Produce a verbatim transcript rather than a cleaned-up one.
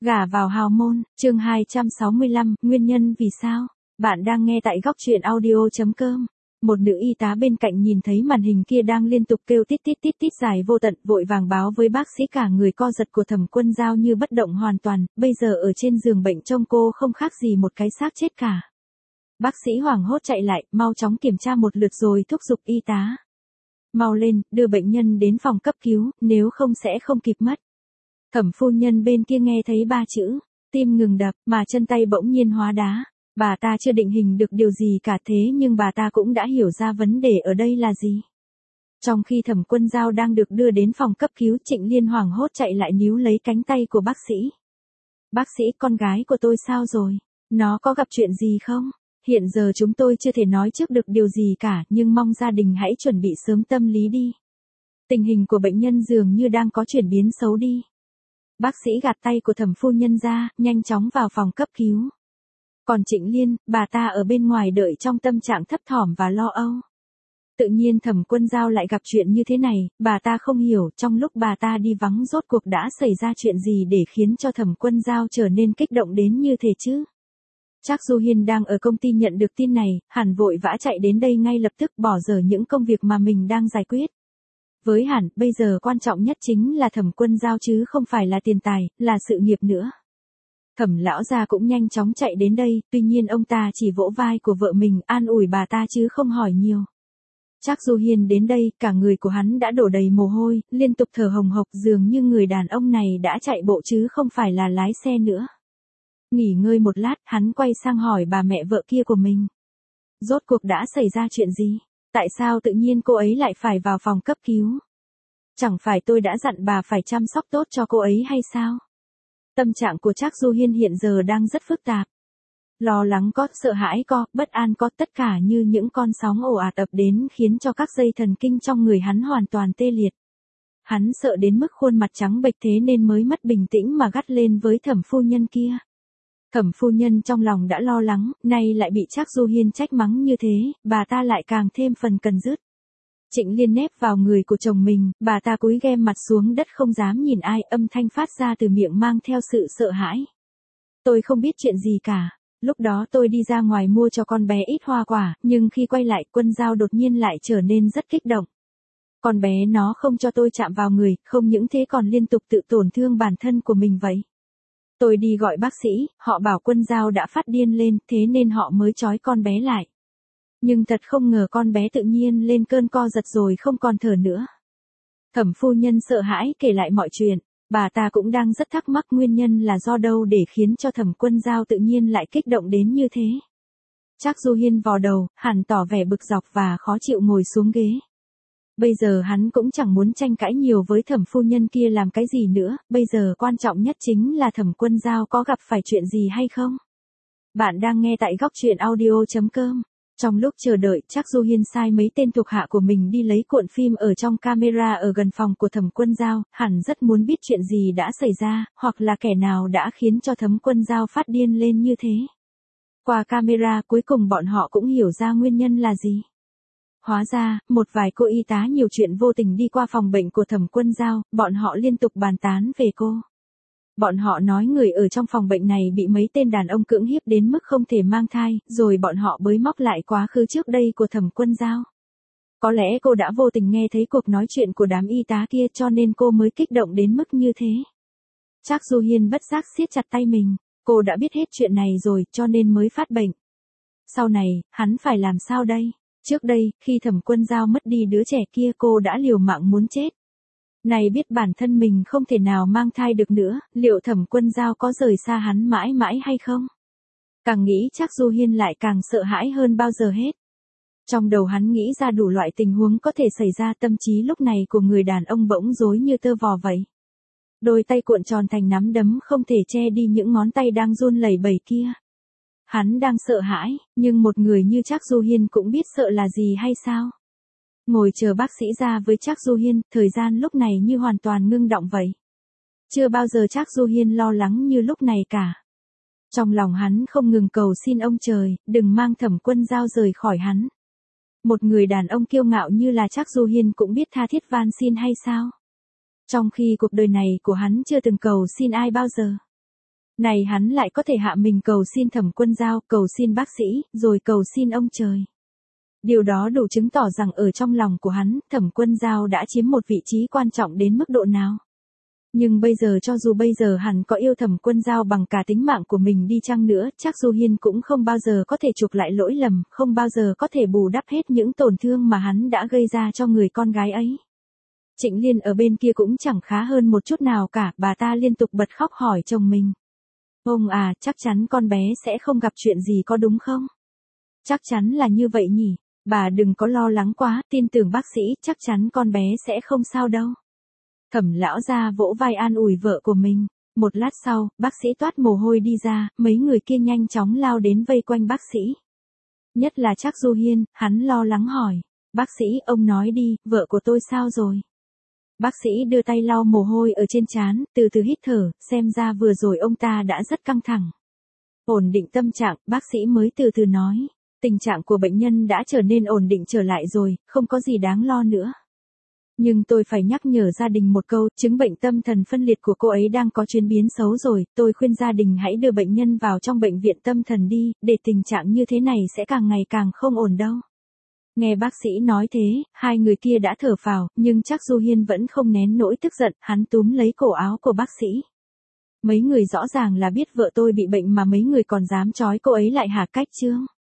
Gả vào hào môn, chương hai trăm sáu mươi lăm, nguyên nhân vì sao? Bạn đang nghe tại góc truyện audio.com. Một nữ y tá bên cạnh nhìn thấy màn hình kia đang liên tục kêu tít tít tít tít dài vô tận, vội vàng báo với bác sĩ. Cả người co giật của Thẩm Quân Dao như bất động hoàn toàn, bây giờ ở trên giường bệnh trông cô không khác gì một cái xác chết cả. Bác sĩ hoảng hốt chạy lại, mau chóng kiểm tra một lượt rồi thúc giục y tá. Mau lên, đưa bệnh nhân đến phòng cấp cứu, nếu không sẽ không kịp mất. Thẩm phu nhân bên kia nghe thấy ba chữ, tim ngừng đập, mà chân tay bỗng nhiên hóa đá. Bà ta chưa định hình được điều gì cả, thế nhưng bà ta cũng đã hiểu ra vấn đề ở đây là gì. Trong khi Thẩm Quân Dao đang được đưa đến phòng cấp cứu, Trịnh Liên hoảng hốt chạy lại níu lấy cánh tay của bác sĩ. Bác sĩ, con gái của tôi sao rồi? Nó có gặp chuyện gì không? Hiện giờ chúng tôi chưa thể nói trước được điều gì cả, nhưng mong gia đình hãy chuẩn bị sớm tâm lý đi. Tình hình của bệnh nhân dường như đang có chuyển biến xấu đi. Bác sĩ gạt tay của Thẩm phu nhân ra, nhanh chóng vào phòng cấp cứu. Còn Trịnh Liên, bà ta ở bên ngoài đợi trong tâm trạng thấp thỏm và lo âu. Tự nhiên Thẩm Quân Dao lại gặp chuyện như thế này, bà ta không hiểu trong lúc bà ta đi vắng rốt cuộc đã xảy ra chuyện gì để khiến cho Thẩm Quân Dao trở nên kích động đến như thế chứ. Trác Du Hiên đang ở công ty nhận được tin này, hẳn vội vã chạy đến đây ngay lập tức, bỏ dở những công việc mà mình đang giải quyết. Với hẳn, bây giờ quan trọng nhất chính là Thẩm Quân Dao chứ không phải là tiền tài, là sự nghiệp nữa. Thẩm lão gia cũng nhanh chóng chạy đến đây, tuy nhiên ông ta chỉ vỗ vai của vợ mình, an ủi bà ta chứ không hỏi nhiều. Trác Du Hiên đến đây, cả người của hắn đã đổ đầy mồ hôi, liên tục thở hồng hộc, dường như người đàn ông này đã chạy bộ chứ không phải là lái xe nữa. Nghỉ ngơi một lát, hắn quay sang hỏi bà mẹ vợ kia của mình. Rốt cuộc đã xảy ra chuyện gì? Tại sao tự nhiên cô ấy lại phải vào phòng cấp cứu? Chẳng phải tôi đã dặn bà phải chăm sóc tốt cho cô ấy hay sao? Tâm trạng của Trác Du Hiên hiện giờ đang rất phức tạp. Lo lắng có, sợ hãi có, bất an có, tất cả như những con sóng ồ ạt ập đến khiến cho các dây thần kinh trong người hắn hoàn toàn tê liệt. Hắn sợ đến mức khuôn mặt trắng bệch, thế nên mới mất bình tĩnh mà gắt lên với Thẩm phu nhân kia. Thẩm phu nhân trong lòng đã lo lắng, nay lại bị Trác Du Hiên trách mắng như thế, bà ta lại càng thêm phần cần dứt. Trịnh Liên nép vào người của chồng mình, bà ta cúi ghem mặt xuống đất không dám nhìn ai, âm thanh phát ra từ miệng mang theo sự sợ hãi. Tôi không biết chuyện gì cả, lúc đó tôi đi ra ngoài mua cho con bé ít hoa quả, nhưng khi quay lại Quân Dao đột nhiên lại trở nên rất kích động. Con bé nó không cho tôi chạm vào người, không những thế còn liên tục tự tổn thương bản thân của mình vậy. Tôi đi gọi bác sĩ, họ bảo Quân Dao đã phát điên lên, thế nên họ mới trói con bé lại. Nhưng thật không ngờ con bé tự nhiên lên cơn co giật rồi không còn thở nữa. Thẩm phu nhân sợ hãi kể lại mọi chuyện, bà ta cũng đang rất thắc mắc nguyên nhân là do đâu để khiến cho Thẩm Quân Dao tự nhiên lại kích động đến như thế. Trác Du Hiên vò đầu, hẳn tỏ vẻ bực dọc và khó chịu ngồi xuống ghế. Bây giờ hắn cũng chẳng muốn tranh cãi nhiều với Thẩm phu nhân kia làm cái gì nữa, bây giờ quan trọng nhất chính là Thẩm Quân Dao có gặp phải chuyện gì hay không. Bạn đang nghe tại góc truyện audio.com. Trong lúc chờ đợi, Trác Du Hiên sai mấy tên thuộc hạ của mình đi lấy cuộn phim ở trong camera ở gần phòng của Thẩm Quân Dao, hẳn rất muốn biết chuyện gì đã xảy ra, hoặc là kẻ nào đã khiến cho Thẩm Quân Dao phát điên lên như thế. Qua camera, cuối cùng bọn họ cũng hiểu ra nguyên nhân là gì. Hóa ra, một vài cô y tá nhiều chuyện vô tình đi qua phòng bệnh của Thẩm Quân Dao, bọn họ liên tục bàn tán về cô. Bọn họ nói người ở trong phòng bệnh này bị mấy tên đàn ông cưỡng hiếp đến mức không thể mang thai, rồi bọn họ bới móc lại quá khứ trước đây của Thẩm Quân Dao. Có lẽ cô đã vô tình nghe thấy cuộc nói chuyện của đám y tá kia cho nên cô mới kích động đến mức như thế. Trác Du Hiên bất giác siết chặt tay mình, cô đã biết hết chuyện này rồi cho nên mới phát bệnh. Sau này, hắn phải làm sao đây? Trước đây, khi Thẩm Quân Dao mất đi đứa trẻ kia cô đã liều mạng muốn chết. Này biết bản thân mình không thể nào mang thai được nữa, liệu Thẩm Quân Dao có rời xa hắn mãi mãi hay không? Càng nghĩ Trác Du Hiên lại càng sợ hãi hơn bao giờ hết. Trong đầu hắn nghĩ ra đủ loại tình huống có thể xảy ra, tâm trí lúc này của người đàn ông bỗng rối như tơ vò vậy. Đôi tay cuộn tròn thành nắm đấm không thể che đi những ngón tay đang run lẩy bẩy kia. Hắn đang sợ hãi, nhưng một người như Trác Du Hiên cũng biết sợ là gì hay sao? Ngồi chờ bác sĩ ra với Trác Du Hiên, thời gian lúc này như hoàn toàn ngưng động vậy. Chưa bao giờ Trác Du Hiên lo lắng như lúc này cả. Trong lòng hắn không ngừng cầu xin ông trời, đừng mang Thẩm Quân Dao rời khỏi hắn. Một người đàn ông kiêu ngạo như là Trác Du Hiên cũng biết tha thiết van xin hay sao? Trong khi cuộc đời này của hắn chưa từng cầu xin ai bao giờ. Này hắn lại có thể hạ mình cầu xin Thẩm Quân Giao, cầu xin bác sĩ, rồi cầu xin ông trời. Điều đó đủ chứng tỏ rằng ở trong lòng của hắn, Thẩm Quân Giao đã chiếm một vị trí quan trọng đến mức độ nào. Nhưng bây giờ cho dù bây giờ hắn có yêu Thẩm Quân Giao bằng cả tính mạng của mình đi chăng nữa, chắc Du Hiên cũng không bao giờ có thể chuộc lại lỗi lầm, không bao giờ có thể bù đắp hết những tổn thương mà hắn đã gây ra cho người con gái ấy. Trịnh Liên ở bên kia cũng chẳng khá hơn một chút nào cả, bà ta liên tục bật khóc hỏi chồng mình. Ông à, chắc chắn con bé sẽ không gặp chuyện gì có đúng không? Chắc chắn là như vậy nhỉ, bà đừng có lo lắng quá, tin tưởng bác sĩ, chắc chắn con bé sẽ không sao đâu. Thẩm lão gia vỗ vai an ủi vợ của mình. Một lát sau, bác sĩ toát mồ hôi đi ra, mấy người kia nhanh chóng lao đến vây quanh bác sĩ. Nhất là Trác Du Hiên, hắn lo lắng hỏi. Bác sĩ, ông nói đi, vợ của tôi sao rồi? Bác sĩ đưa tay lau mồ hôi ở trên trán, từ từ hít thở, xem ra vừa rồi ông ta đã rất căng thẳng. Ổn định tâm trạng, bác sĩ mới từ từ nói. Tình trạng của bệnh nhân đã trở nên ổn định trở lại rồi, không có gì đáng lo nữa. Nhưng tôi phải nhắc nhở gia đình một câu, chứng bệnh tâm thần phân liệt của cô ấy đang có chuyển biến xấu rồi, tôi khuyên gia đình hãy đưa bệnh nhân vào trong bệnh viện tâm thần đi, để tình trạng như thế này sẽ càng ngày càng không ổn đâu. Nghe bác sĩ nói thế, hai người kia đã thở phào, nhưng chắc Du Hiên vẫn không nén nỗi tức giận, hắn túm lấy cổ áo của bác sĩ. Mấy người rõ ràng là biết vợ tôi bị bệnh mà mấy người còn dám trói cô ấy lại hả? Cách chương